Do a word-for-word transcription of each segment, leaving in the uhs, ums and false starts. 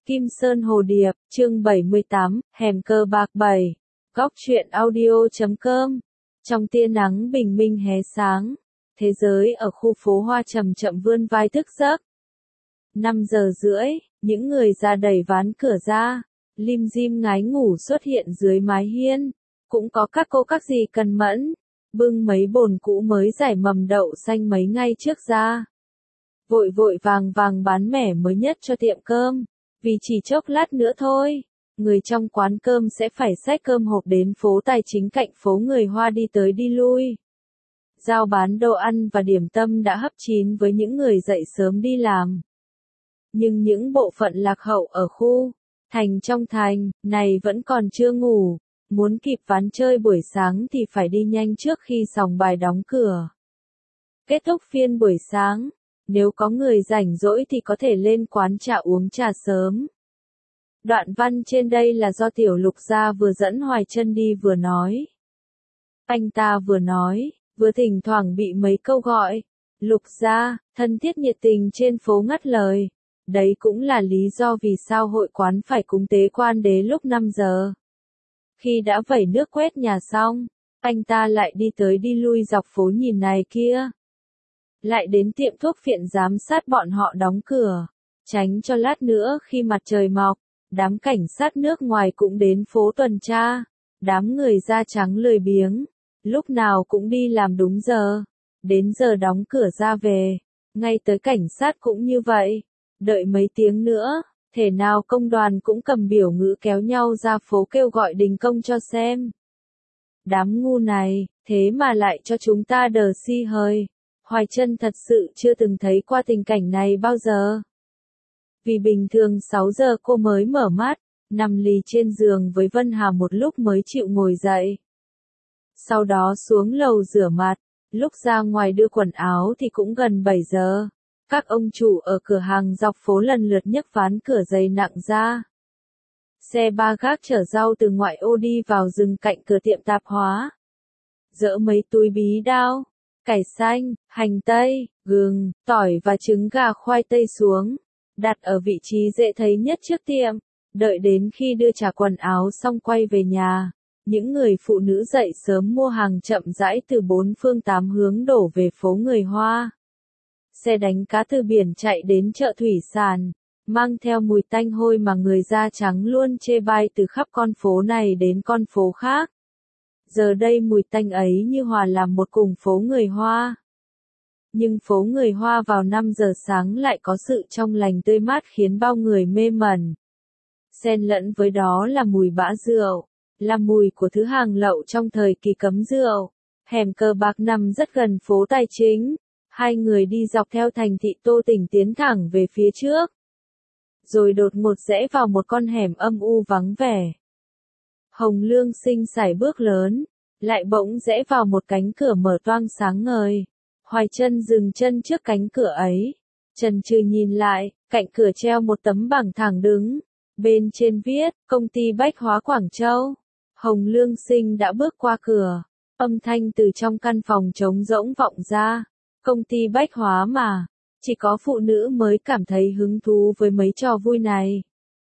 Kim Sơn Hồ Điệp, chương bảy mươi tám, Hẻm Cờ Bạc bảy. Góc truyện audio chấm com. Trong tia nắng bình minh hé sáng, thế giới ở khu phố hoa chậm chậm vươn vai thức giấc. năm giờ rưỡi, những người ra đẩy ván cửa ra, lim dim ngái ngủ xuất hiện dưới mái hiên. Cũng có các cô các dì cần mẫn, bưng mấy bồn cũ mới giải mầm đậu xanh mấy ngày trước ra. Vội vội vàng vàng bán mẻ mới nhất cho tiệm cơm. Vì chỉ chốc lát nữa thôi, người trong quán cơm sẽ phải xách cơm hộp đến phố Tài Chính cạnh phố người Hoa đi tới đi lui. Giao bán đồ ăn và điểm tâm đã hấp chín với những người dậy sớm đi làm. Nhưng những bộ phận lạc hậu ở khu thành trong thành này vẫn còn chưa ngủ, muốn kịp ván chơi buổi sáng thì phải đi nhanh trước khi sòng bài đóng cửa. Kết thúc phiên buổi sáng, nếu có người rảnh rỗi thì có thể lên quán trà uống trà sớm. Đoạn văn trên đây là do Tiểu Lục Gia vừa dẫn Hoài Chân đi vừa nói. Anh ta vừa nói, vừa thỉnh thoảng bị mấy câu gọi. Lục Gia, thân thiết nhiệt tình trên phố ngắt lời. Đấy cũng là lý do vì sao hội quán phải cúng tế quan đế lúc năm giờ. Khi đã vẩy nước quét nhà xong, anh ta lại đi tới đi lui dọc phố nhìn này kia. Lại đến tiệm thuốc phiện giám sát bọn họ đóng cửa, tránh cho lát nữa khi mặt trời mọc, đám cảnh sát nước ngoài cũng đến phố tuần tra, đám người da trắng lười biếng, lúc nào cũng đi làm đúng giờ, đến giờ đóng cửa ra về, ngay tới cảnh sát cũng như vậy, đợi mấy tiếng nữa, thể nào công đoàn cũng cầm biểu ngữ kéo nhau ra phố kêu gọi đình công cho xem. Đám ngu này, thế mà lại cho chúng ta đờ si hơi. Hoài Chân thật sự chưa từng thấy qua tình cảnh này bao giờ. Vì bình thường sáu giờ cô mới mở mắt, nằm lì trên giường với Vân Hà một lúc mới chịu ngồi dậy. Sau đó xuống lầu rửa mặt, lúc ra ngoài đưa quần áo thì cũng gần bảy giờ. Các ông chủ ở cửa hàng dọc phố lần lượt nhấc ván cửa dày nặng ra. Xe ba gác chở rau từ ngoại ô đi vào dừng cạnh cửa tiệm tạp hóa. Dỡ mấy túi bí đao, cải xanh, hành tây, gừng, tỏi và trứng gà khoai tây xuống, đặt ở vị trí dễ thấy nhất trước tiệm, đợi đến khi đưa trả quần áo xong quay về nhà. Những người phụ nữ dậy sớm mua hàng chậm rãi từ bốn phương tám hướng đổ về phố người Hoa. Xe đánh cá từ biển chạy đến chợ thủy sản, mang theo mùi tanh hôi mà người da trắng luôn chê bai từ khắp con phố này đến con phố khác. Giờ đây mùi tanh ấy như hòa làm một cùng phố người Hoa. Nhưng phố người Hoa vào năm giờ sáng lại có sự trong lành tươi mát khiến bao người mê mẩn. Xen lẫn với đó là mùi bã rượu, là mùi của thứ hàng lậu trong thời kỳ cấm rượu. Hẻm Cờ Bạc nằm rất gần phố Tài Chính. Hai người đi dọc theo thành thị Tô Tỉnh tiến thẳng về phía trước. Rồi đột ngột rẽ vào một con hẻm âm u vắng vẻ. Hồng Lương Sinh sải bước lớn, lại bỗng rẽ vào một cánh cửa mở toang sáng ngời. Hoài Chân dừng chân trước cánh cửa ấy, chần chừ nhìn lại, cạnh cửa treo một tấm bảng thẳng đứng, bên trên viết, công ty bách hóa Quảng Châu. Hồng Lương Sinh đã bước qua cửa, âm thanh từ trong căn phòng trống rỗng vọng ra, công ty bách hóa mà, chỉ có phụ nữ mới cảm thấy hứng thú với mấy trò vui này.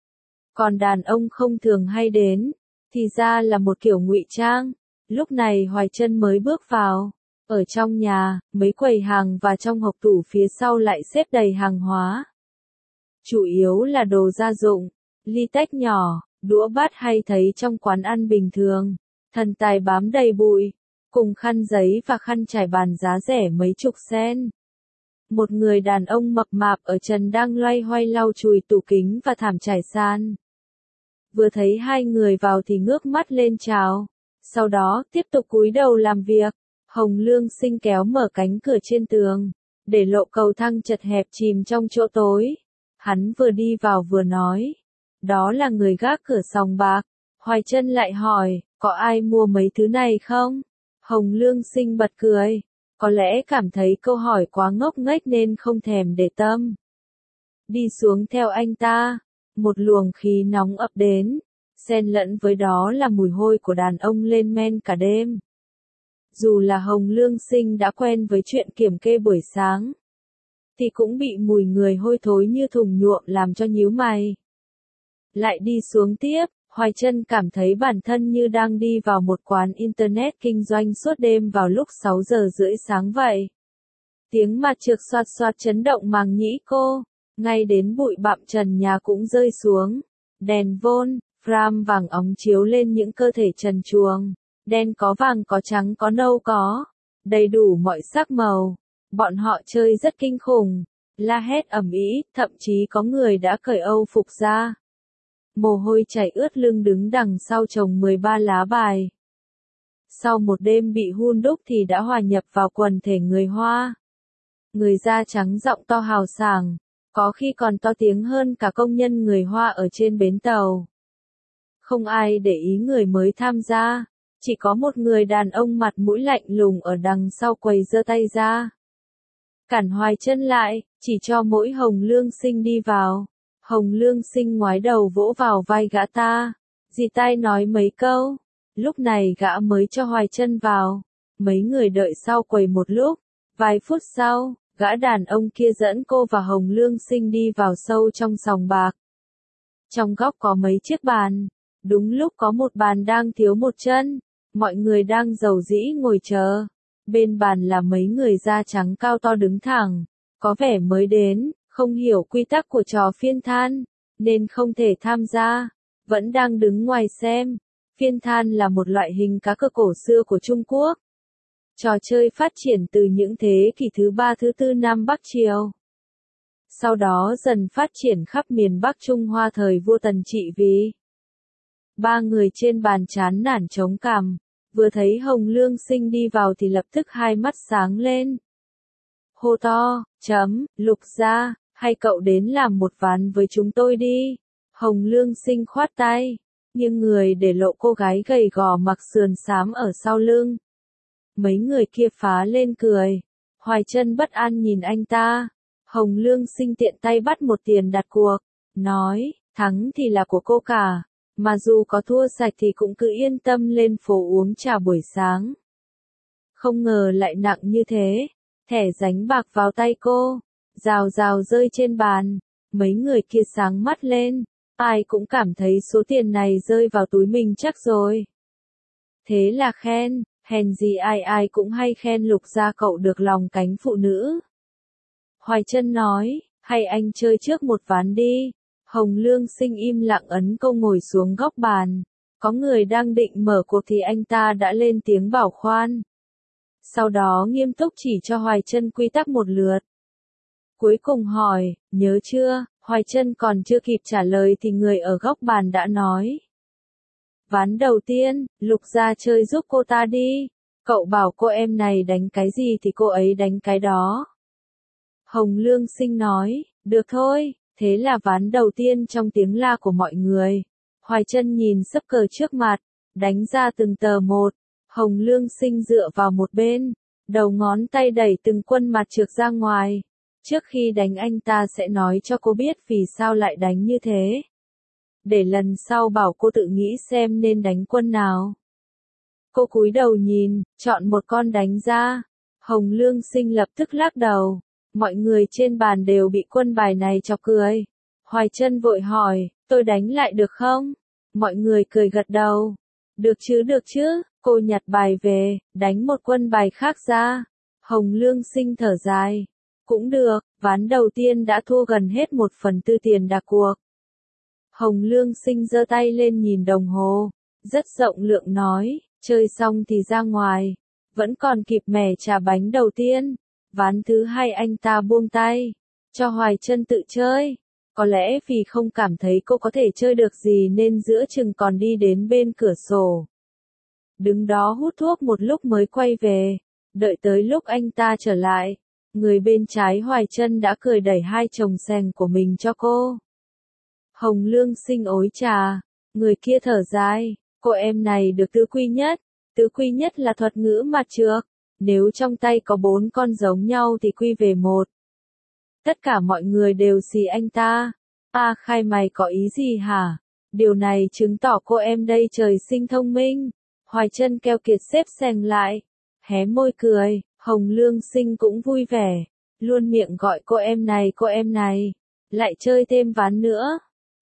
Còn đàn ông không thường hay đến. Thì ra là một kiểu ngụy trang. Lúc này Hoài Chân mới bước vào. Ở trong nhà, mấy quầy hàng và trong hộc tủ phía sau lại xếp đầy hàng hóa. Chủ yếu là đồ gia dụng, ly tách nhỏ, đũa bát hay thấy trong quán ăn bình thường. Thần tài bám đầy bụi, cùng khăn giấy và khăn trải bàn giá rẻ mấy chục sen. Một người đàn ông mập mạp ở trần đang loay hoay lau chùi tủ kính và thảm trải sàn. Vừa thấy hai người vào thì ngước mắt lên chào, sau đó tiếp tục cúi đầu làm việc. Hồng Lương Sinh kéo mở cánh cửa trên tường, để lộ cầu thang chật hẹp chìm trong chỗ tối. Hắn vừa đi vào vừa nói, đó là người gác cửa sòng bạc. Hoài Chân lại hỏi, có ai mua mấy thứ này không? Hồng Lương Sinh bật cười, có lẽ cảm thấy câu hỏi quá ngốc nghếch nên không thèm để tâm. Đi xuống theo anh ta. Một luồng khí nóng ập đến, xen lẫn với đó là mùi hôi của đàn ông lên men cả đêm. Dù là Hồng Lương Sinh đã quen với chuyện kiểm kê buổi sáng, thì cũng bị mùi người hôi thối như thùng nhuộm làm cho nhíu mày. Lại đi xuống tiếp, Hoài Chân cảm thấy bản thân như đang đi vào một quán internet kinh doanh suốt đêm vào lúc sáu giờ rưỡi sáng vậy. Tiếng mặt trượt xoạt xoạt chấn động màng nhĩ cô, ngay đến bụi bặm trần nhà cũng rơi xuống. Đèn vôn, frame vàng óng chiếu lên những cơ thể trần truồng, đen có vàng có trắng có nâu có, đầy đủ mọi sắc màu. Bọn họ chơi rất kinh khủng, la hét ầm ĩ, thậm chí có người đã cởi âu phục ra. Mồ hôi chảy ướt lưng đứng đằng sau chồng mười ba lá bài. Sau một đêm bị hun đúc thì đã hòa nhập vào quần thể người Hoa. Người da trắng giọng to hào sảng, có khi còn to tiếng hơn cả công nhân người Hoa ở trên bến tàu. Không ai để ý người mới tham gia, chỉ có một người đàn ông mặt mũi lạnh lùng ở đằng sau quầy giơ tay ra. Cản Hoài Chân lại, chỉ cho mỗi Hồng Lương Sinh đi vào. Hồng Lương Sinh ngoái đầu vỗ vào vai gã ta, dì tai nói mấy câu, lúc này gã mới cho Hoài Chân vào. Mấy người đợi sau quầy một lúc, vài phút sau, gã đàn ông kia dẫn cô và Hồng Lương Sinh đi vào sâu trong sòng bạc. Trong góc có mấy chiếc bàn, đúng lúc có một bàn đang thiếu một chân, mọi người đang rầu rĩ ngồi chờ. Bên bàn là mấy người da trắng cao to đứng thẳng, có vẻ mới đến, không hiểu quy tắc của trò phiên than, nên không thể tham gia, vẫn đang đứng ngoài xem. Phiên than là một loại hình cá cược cổ xưa của Trung Quốc. Trò chơi phát triển từ những thế kỷ thứ ba thứ tư Nam Bắc Triều. Sau đó dần phát triển khắp miền Bắc Trung Hoa thời vua Tần trị vì. Ba người trên bàn chán nản chống cằm, vừa thấy Hồng Lương Sinh đi vào thì lập tức hai mắt sáng lên. Hô to, chấm, Lục gia, hay cậu đến làm một ván với chúng tôi đi. Hồng Lương Sinh khoát tay, nhưng người để lộ cô gái gầy gò mặc sườn xám ở sau lưng. Mấy người kia phá lên cười. Hoài Chân bất an nhìn anh ta. Hồng Lương Sinh tiện tay bắt một tiền đặt cuộc, nói, thắng thì là của cô cả, mà dù có thua sạch thì cũng cứ yên tâm lên phố uống trà buổi sáng. Không ngờ lại nặng như thế, thẻ dánh bạc vào tay cô, rào rào rơi trên bàn. Mấy người kia sáng mắt lên, ai cũng cảm thấy số tiền này rơi vào túi mình chắc rồi. Thế là khen, hèn gì ai ai cũng hay khen Lục gia cậu được lòng cánh phụ nữ. Hoài Chân nói, hay anh chơi trước một ván đi. Hồng Lương Sinh im lặng ấn câu ngồi xuống góc bàn. Có người đang định mở cuộc thì anh ta đã lên tiếng bảo khoan. Sau đó nghiêm túc chỉ cho Hoài Chân quy tắc một lượt. Cuối cùng hỏi, nhớ chưa? Hoài Chân còn chưa kịp trả lời thì người ở góc bàn đã nói. Ván đầu tiên, Lục gia chơi giúp cô ta đi. Cậu bảo cô em này đánh cái gì thì cô ấy đánh cái đó. Hồng Lương Sinh nói, được thôi, thế là ván đầu tiên trong tiếng la của mọi người. Hoài Chân nhìn sấp cờ trước mặt, đánh ra từng tờ một. Hồng Lương Sinh dựa vào một bên, đầu ngón tay đẩy từng quân mặt trượt ra ngoài. Trước khi đánh anh ta sẽ nói cho cô biết vì sao lại đánh như thế. Để lần sau bảo cô tự nghĩ xem nên đánh quân nào. Cô cúi đầu nhìn, chọn một con đánh ra. Hồng Lương Sinh lập tức lắc đầu. Mọi người trên bàn đều bị quân bài này chọc cười. Hoài Chân vội hỏi, tôi đánh lại được không? Mọi người cười gật đầu. Được chứ được chứ, cô nhặt bài về, đánh một quân bài khác ra. Hồng Lương Sinh thở dài. Cũng được, ván đầu tiên đã thua gần hết một phần tư tiền đặt cuộc. Hồng Lương Sinh giơ tay lên nhìn đồng hồ, rất rộng lượng nói, chơi xong thì ra ngoài, vẫn còn kịp mẻ trà bánh đầu tiên. Ván thứ hai anh ta buông tay, cho Hoài Chân tự chơi. Có lẽ vì không cảm thấy cô có thể chơi được gì nên giữa chừng còn đi đến bên cửa sổ. Đứng đó hút thuốc một lúc mới quay về, đợi tới lúc anh ta trở lại. Người bên trái Hoài Chân đã cười đẩy hai chồng sèn của mình cho cô. Hồng Lương Sinh ối trà, người kia thở dài, cô em này được tứ quy nhất, tứ quy nhất là thuật ngữ mặt trược, nếu trong tay có bốn con giống nhau thì quy về một. Tất cả mọi người đều xì anh ta, a Khai mày có ý gì hả? Điều này chứng tỏ cô em đây trời sinh thông minh. Hoài Chân keo kiệt xếp sèn lại, hé môi cười. Hồng Lương Sinh cũng vui vẻ, luôn miệng gọi cô em này cô em này, lại chơi thêm ván nữa.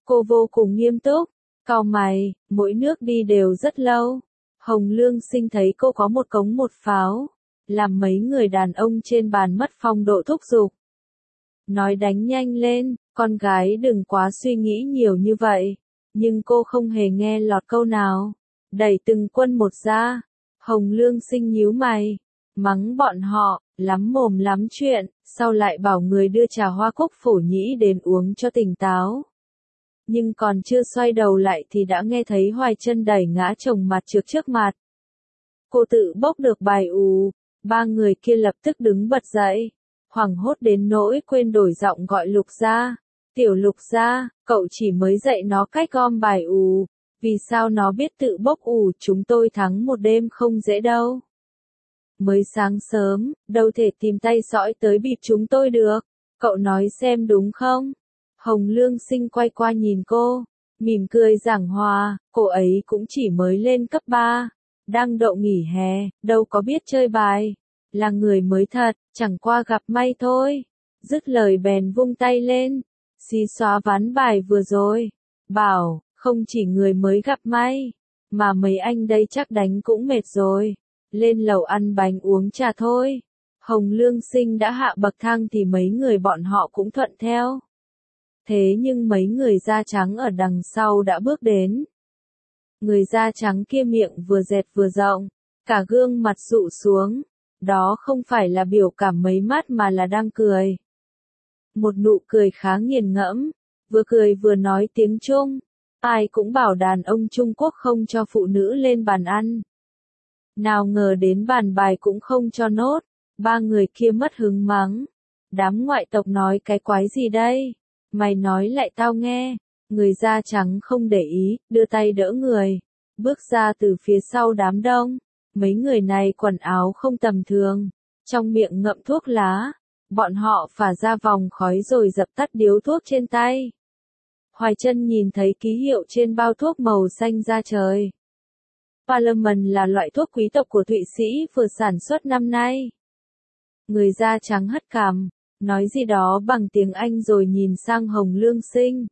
Cô vô cùng nghiêm túc, cau mày, mỗi nước đi đều rất lâu. Hồng Lương Sinh thấy cô có một cống một pháo, làm mấy người đàn ông trên bàn mất phong độ thúc giục. Nói đánh nhanh lên, con gái đừng quá suy nghĩ nhiều như vậy. Nhưng cô không hề nghe lọt câu nào. Đẩy từng quân một ra. Hồng Lương Sinh nhíu mày. Mắng bọn họ, lắm mồm lắm chuyện, sau lại bảo người đưa trà hoa cúc phổ nhĩ đến uống cho tỉnh táo. Nhưng còn chưa xoay đầu lại thì đã nghe thấy Hoài Chân đẩy ngã chồng mặt trước trước mặt. Cô tự bốc được bài ù, ba người kia lập tức đứng bật dậy. Hoảng hốt đến nỗi quên đổi giọng gọi Lục Gia. Tiểu Lục Gia, cậu chỉ mới dạy nó cách gom bài ù. Vì sao nó biết tự bốc ù, chúng tôi thắng một đêm không dễ đâu. Mới sáng sớm, đâu thể tìm tay sõi tới bịp chúng tôi được. Cậu nói xem đúng không? Hồng Lương Sinh quay qua nhìn cô, mỉm cười giảng hòa, cô ấy cũng chỉ mới lên cấp ba. Đang đậu nghỉ hè, đâu có biết chơi bài. Là người mới thật, chẳng qua gặp may thôi. Dứt lời bèn vung tay lên. Xí xóa ván bài vừa rồi. Bảo, không chỉ người mới gặp may. Mà mấy anh đây chắc đánh cũng mệt rồi. Lên lầu ăn bánh uống trà thôi. Hồng Lương Sinh đã hạ bậc thang thì mấy người bọn họ cũng thuận theo. Thế nhưng mấy người da trắng ở đằng sau đã bước đến. Người da trắng kia miệng vừa dẹt vừa rộng, cả gương mặt dụ xuống. Đó không phải là biểu cảm mấy mắt mà là đang cười. Một nụ cười khá nghiền ngẫm, vừa cười vừa nói tiếng Trung. Ai cũng bảo đàn ông Trung Quốc không cho phụ nữ lên bàn ăn. Nào ngờ đến bàn bài cũng không cho nốt, ba người kia mất hứng mắng. Đám ngoại tộc nói cái quái gì đây? Mày nói lại tao nghe. Người da trắng không để ý, đưa tay đỡ người. Bước ra từ phía sau đám đông. Mấy người này quần áo không tầm thường. Trong miệng ngậm thuốc lá. Bọn họ phả ra vòng khói rồi dập tắt điếu thuốc trên tay. Hoài Chân nhìn thấy ký hiệu trên bao thuốc màu xanh da trời. Parliament là loại thuốc quý tộc của Thụy Sĩ vừa sản xuất năm nay. Người da trắng hất cằm, nói gì đó bằng tiếng Anh rồi nhìn sang Hồng Lương Sinh.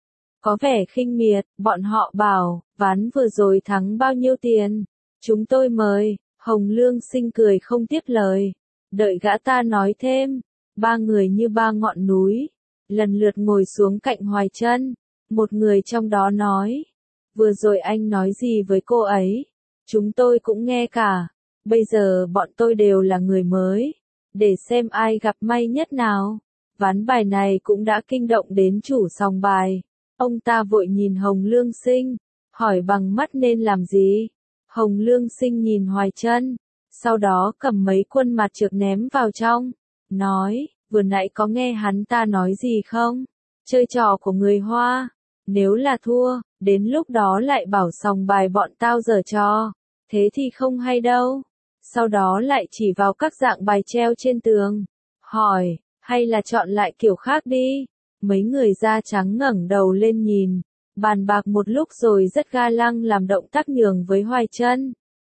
Có vẻ khinh miệt, bọn họ bảo, ván vừa rồi thắng bao nhiêu tiền? Chúng tôi mời. Hồng Lương Sinh cười không tiếp lời. Đợi gã ta nói thêm. Ba người như ba ngọn núi. Lần lượt ngồi xuống cạnh Hoài Chân. Một người trong đó nói. Vừa rồi anh nói gì với cô ấy? Chúng tôi cũng nghe cả. Bây giờ bọn tôi đều là người mới. Để xem ai gặp may nhất nào. Ván bài này cũng đã kinh động đến chủ sòng bài. Ông ta vội nhìn Hồng Lương Sinh. Hỏi bằng mắt nên làm gì? Hồng Lương Sinh nhìn Hoài Chân. Sau đó cầm mấy quân mặt trược ném vào trong. Nói, vừa nãy có nghe hắn ta nói gì không? Chơi trò của người Hoa. Nếu là thua, đến lúc đó lại bảo sòng bài bọn tao giở trò. Thế thì không hay đâu. Sau đó lại chỉ vào các dạng bài treo trên tường. Hỏi, hay là chọn lại kiểu khác đi. Mấy người da trắng ngẩng đầu lên nhìn. Bàn bạc một lúc rồi rất ga lăng làm động tác nhường với Hoài Chân.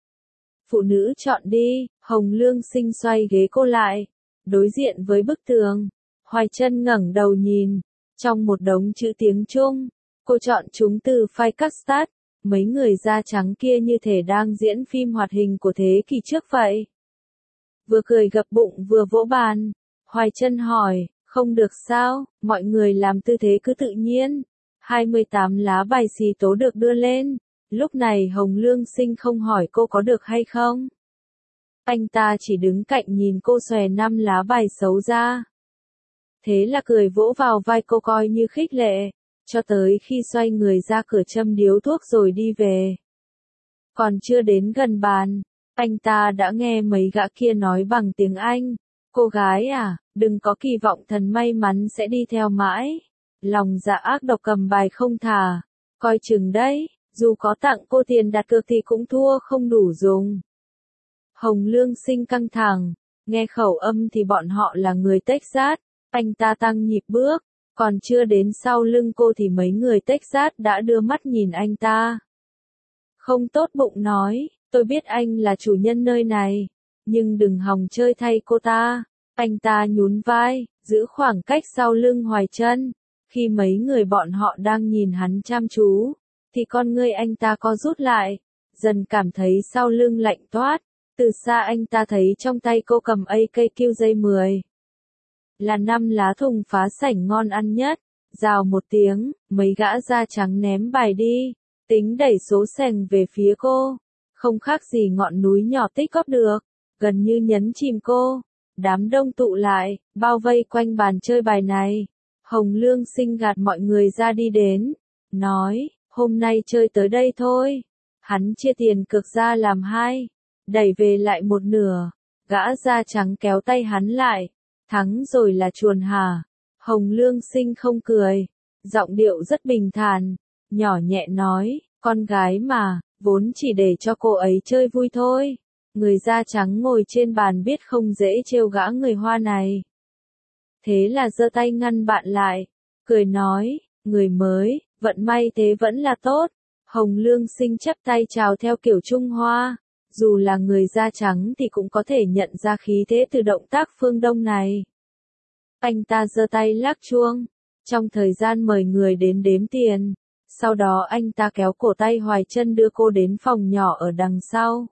Phụ nữ chọn đi. Hồng Lương Sinh xoay ghế cô lại. Đối diện với bức tường. Hoài Chân ngẩng đầu nhìn. Trong một đống chữ tiếng Trung. Cô chọn chúng từ file custard. Mấy người da trắng kia như thể đang diễn phim hoạt hình của thế kỷ trước vậy. Vừa cười gập bụng vừa vỗ bàn. Hoài Chân hỏi, không được sao, mọi người làm tư thế cứ tự nhiên. hai mươi tám lá bài xì tố được đưa lên. Lúc này Hồng Lương Sinh không hỏi cô có được hay không. Anh ta chỉ đứng cạnh nhìn cô xòe năm lá bài xấu ra. Thế là cười vỗ vào vai cô coi như khích lệ. Cho tới khi xoay người ra cửa châm điếu thuốc rồi đi về. Còn chưa đến gần bàn, anh ta đã nghe mấy gã kia nói bằng tiếng Anh. Cô gái à, đừng có kỳ vọng thần may mắn sẽ đi theo mãi. Lòng dạ ác độc cầm bài không thả. Coi chừng đấy, dù có tặng cô tiền đặt cược thì cũng thua không đủ dùng. Hồng Lương Sinh căng thẳng, nghe khẩu âm thì bọn họ là người Texas. Anh ta tăng nhịp bước. Còn chưa đến sau lưng cô thì mấy người Texas đã đưa mắt nhìn anh ta. Không tốt bụng nói, tôi biết anh là chủ nhân nơi này, nhưng đừng hòng chơi thay cô ta. Anh ta nhún vai, giữ khoảng cách sau lưng Hoài Chân. Khi mấy người bọn họ đang nhìn hắn chăm chú, thì con ngươi anh ta co rút lại, dần cảm thấy sau lưng lạnh toát. Từ xa anh ta thấy trong tay cô cầm a ca Q dây mười. Là năm lá thùng phá sảnh ngon ăn nhất. Rào một tiếng, mấy gã da trắng ném bài đi, tính đẩy số sành về phía cô. Không khác gì ngọn núi nhỏ tích góp được, gần như nhấn chìm cô. Đám đông tụ lại, bao vây quanh bàn chơi bài này. Hồng Lương Sinh gạt mọi người ra đi đến, nói, hôm nay chơi tới đây thôi. Hắn chia tiền cược ra làm hai, đẩy về lại một nửa. Gã da trắng kéo tay hắn lại, thắng rồi là chuồn hả? Hồng Lương Sinh không cười, giọng điệu rất bình thản, nhỏ nhẹ nói, con gái mà, vốn chỉ để cho cô ấy chơi vui thôi. Người da trắng ngồi trên bàn biết không dễ trêu gã người Hoa này. Thế là giơ tay ngăn bạn lại, cười nói, người mới, vận may thế vẫn là tốt. Hồng Lương Sinh chắp tay chào theo kiểu Trung Hoa, dù là người da trắng thì cũng có thể nhận ra khí thế từ động tác phương Đông này. Anh ta giơ tay lắc chuông, trong thời gian mời người đến đếm tiền, sau đó anh ta kéo cổ tay Hoài Chân đưa cô đến phòng nhỏ ở đằng sau.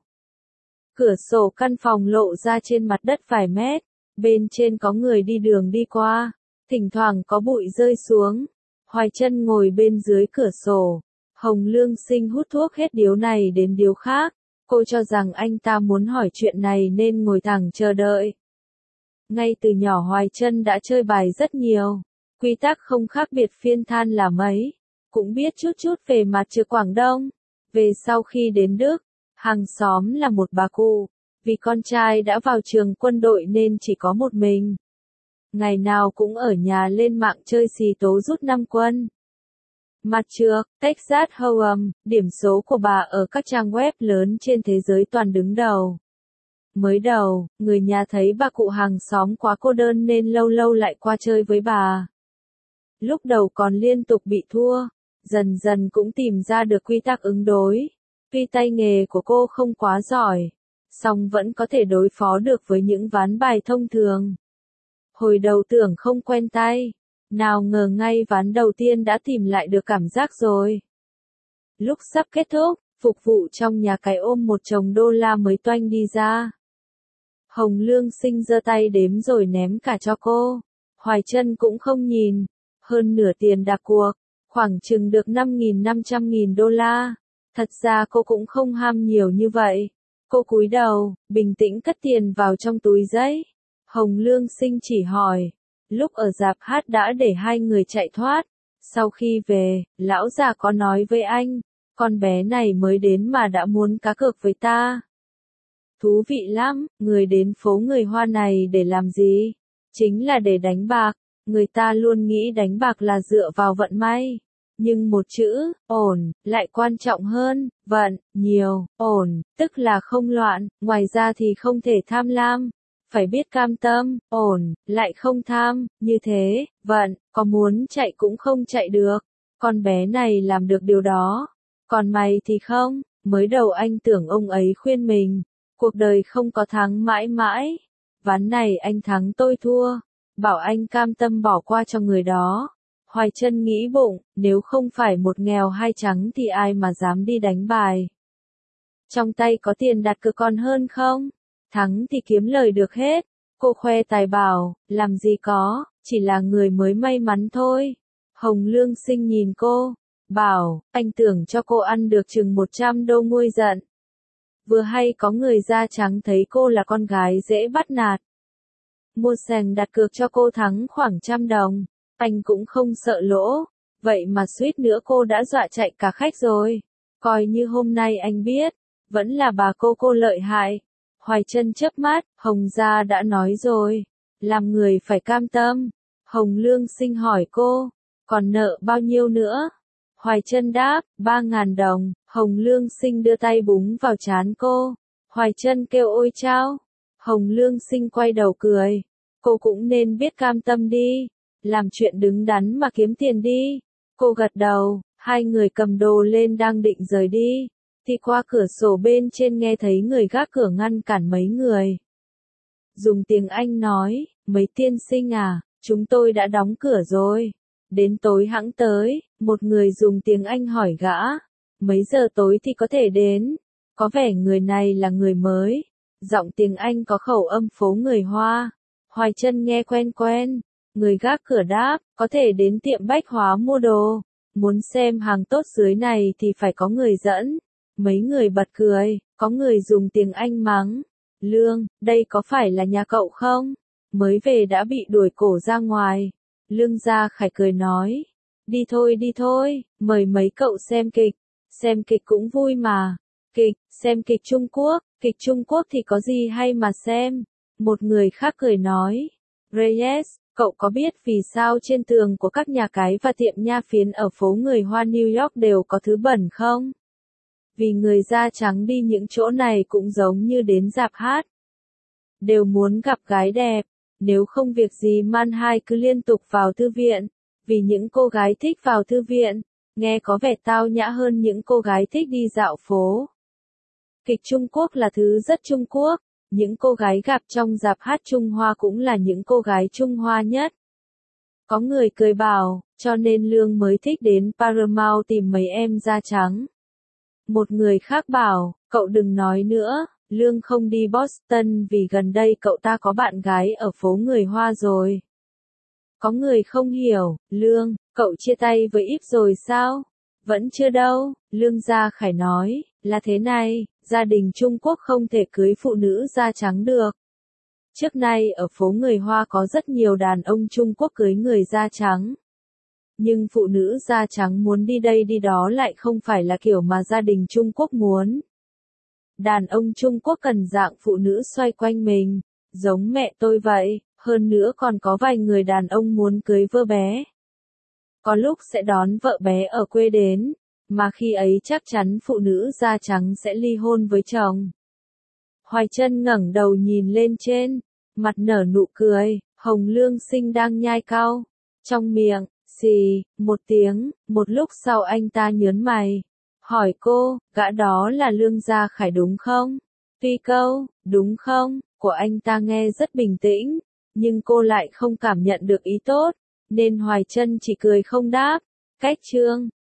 Cửa sổ căn phòng lộ ra trên mặt đất vài mét, bên trên có người đi đường đi qua, thỉnh thoảng có bụi rơi xuống. Hoài Chân ngồi bên dưới cửa sổ, Hồng Lương Sinh hút thuốc hết điếu này đến điếu khác, cô cho rằng anh ta muốn hỏi chuyện này nên ngồi thẳng chờ đợi. Ngay từ nhỏ Hoài Chân đã chơi bài rất nhiều, quy tắc không khác biệt phiên than là mấy, cũng biết chút chút về mặt trừ Quảng Đông. Về sau khi đến Đức, hàng xóm là một bà cụ, vì con trai đã vào trường quân đội nên chỉ có một mình. Ngày nào cũng ở nhà lên mạng chơi xì tố rút năm quân. Mặt trược, Texas Hold'em, điểm số của bà ở các trang web lớn trên thế giới toàn đứng đầu. Mới đầu, người nhà thấy bà cụ hàng xóm quá cô đơn nên lâu lâu lại qua chơi với bà. Lúc đầu còn liên tục bị thua, dần dần cũng tìm ra được quy tắc ứng đối. Tuy tay nghề của cô không quá giỏi, song vẫn có thể đối phó được với những ván bài thông thường. Hồi đầu tưởng không quen tay, nào ngờ ngay ván đầu tiên đã tìm lại được cảm giác rồi. Lúc sắp kết thúc, phục vụ trong nhà cái ôm một chồng đô la mới toanh đi ra. Hồng Lương Sinh giơ tay đếm rồi ném cả cho cô. Hoài Chân cũng không nhìn, hơn nửa tiền đặt cuộc, khoảng chừng được năm nghìn năm trăm nghìn đô la. Thật ra cô cũng không ham nhiều như vậy. Cô cúi đầu, bình tĩnh cất tiền vào trong túi giấy. Hồng Lương Sinh chỉ hỏi, lúc ở rạp hát đã để hai người chạy thoát. Sau khi về, lão già có nói với anh, con bé này mới đến mà đã muốn cá cược với ta. Thú vị lắm, người đến phố người Hoa này để làm gì? Chính là để đánh bạc. Người ta luôn nghĩ đánh bạc là dựa vào vận may. Nhưng một chữ, ổn, lại quan trọng hơn, vận, nhiều, ổn, tức là không loạn, ngoài ra thì không thể tham lam. Phải biết cam tâm, ổn, lại không tham, như thế, vận, có muốn chạy cũng không chạy được. Con bé này làm được điều đó. Còn mày thì không, mới đầu anh tưởng ông ấy khuyên mình. Cuộc đời không có thắng mãi mãi. Ván này anh thắng tôi thua. Bảo anh cam tâm bỏ qua cho người đó. Hoài Chân nghĩ bụng, nếu không phải một nghèo hai trắng thì ai mà dám đi đánh bài. Trong tay có tiền đặt cược còn hơn không? Thắng thì kiếm lời được hết. Cô khoe tài bảo, làm gì có, chỉ là người mới may mắn thôi. Hồng Lương Sinh nhìn cô, bảo, anh tưởng cho cô ăn được chừng một trăm đô nguôi giận. Vừa hay có người da trắng thấy cô là con gái dễ bắt nạt. Mua sành đặt cược cho cô thắng khoảng trăm đồng. Anh cũng không sợ lỗ. Vậy mà suýt nữa cô đã dọa chạy cả khách rồi. Coi như hôm nay anh biết. Vẫn là bà cô cô lợi hại. Hoài Chân chớp mắt, Hồng gia đã nói rồi. Làm người phải cam tâm. Hồng Lương Sinh hỏi cô. Còn nợ bao nhiêu nữa? Hoài Chân đáp, ba ngàn đồng. Hồng Lương Sinh đưa tay búng vào trán cô. Hoài Chân kêu ôi chao. Hồng Lương Sinh quay đầu cười. Cô cũng nên biết cam tâm đi. Làm chuyện đứng đắn mà kiếm tiền đi. Cô gật đầu, hai người cầm đồ lên đang định rời đi. Thì qua cửa sổ bên trên nghe thấy người gác cửa ngăn cản mấy người. Dùng tiếng Anh nói, mấy tiên sinh à, chúng tôi đã đóng cửa rồi. đến tối hẵng tới, một người dùng tiếng Anh hỏi gã, mấy giờ tối thì có thể đến, có vẻ người này là người mới, giọng tiếng Anh có khẩu âm phố người Hoa, Hoài Chân nghe quen quen, người gác cửa đáp, có thể đến tiệm bách hóa mua đồ, muốn xem hàng tốt dưới này thì phải có người dẫn, mấy người bật cười, có người dùng tiếng Anh mắng, Lương, đây có phải là nhà cậu không? Mới về đã bị đuổi cổ ra ngoài. Lương Gia Khải cười nói, đi thôi đi thôi, mời mấy cậu xem kịch, xem kịch cũng vui mà. Kịch, xem kịch Trung Quốc, kịch Trung Quốc thì có gì hay mà xem. Một người khác cười nói, Reyes, cậu có biết vì sao trên tường của các nhà cái và tiệm nha phiến ở phố người Hoa New York đều có thứ bẩn không? Vì người da trắng đi những chỗ này cũng giống như đến rạp hát. Đều muốn gặp gái đẹp, nếu không việc gì man hai cứ liên tục vào thư viện, vì những cô gái thích vào thư viện, nghe có vẻ tao nhã hơn những cô gái thích đi dạo phố. Kịch Trung Quốc là thứ rất Trung Quốc, những cô gái gặp trong rạp hát Trung Hoa cũng là những cô gái Trung Hoa nhất. Có người cười bảo, cho nên Lương mới thích đến Paramount tìm mấy em da trắng. Một người khác bảo, cậu đừng nói nữa, Lương không đi Boston vì gần đây cậu ta có bạn gái ở phố người Hoa rồi. Có người không hiểu, Lương, cậu chia tay với Íp rồi sao? Vẫn chưa đâu, Lương Gia Khải nói, là thế này, gia đình Trung Quốc không thể cưới phụ nữ da trắng được. Trước nay ở phố người Hoa có rất nhiều đàn ông Trung Quốc cưới người da trắng. Nhưng phụ nữ da trắng muốn đi đây đi đó lại không phải là kiểu mà gia đình Trung Quốc muốn. Đàn ông Trung Quốc cần dạng phụ nữ xoay quanh mình, giống mẹ tôi vậy, hơn nữa còn có vài người đàn ông muốn cưới vợ bé. Có lúc sẽ đón vợ bé ở quê đến, mà khi ấy chắc chắn phụ nữ da trắng sẽ ly hôn với chồng. Hoài Chân ngẩng đầu nhìn lên trên, mặt nở nụ cười, Hồng Lương Sinh đang nhai cau, trong miệng, xì, một tiếng, một lúc sau anh ta nhớn mày, hỏi cô, gã đó là Lương Gia Khải đúng không? Tuy câu, đúng không, của anh ta nghe rất bình tĩnh, nhưng cô lại không cảm nhận được ý tốt, nên Hoài Chân chỉ cười không đáp. Cách chương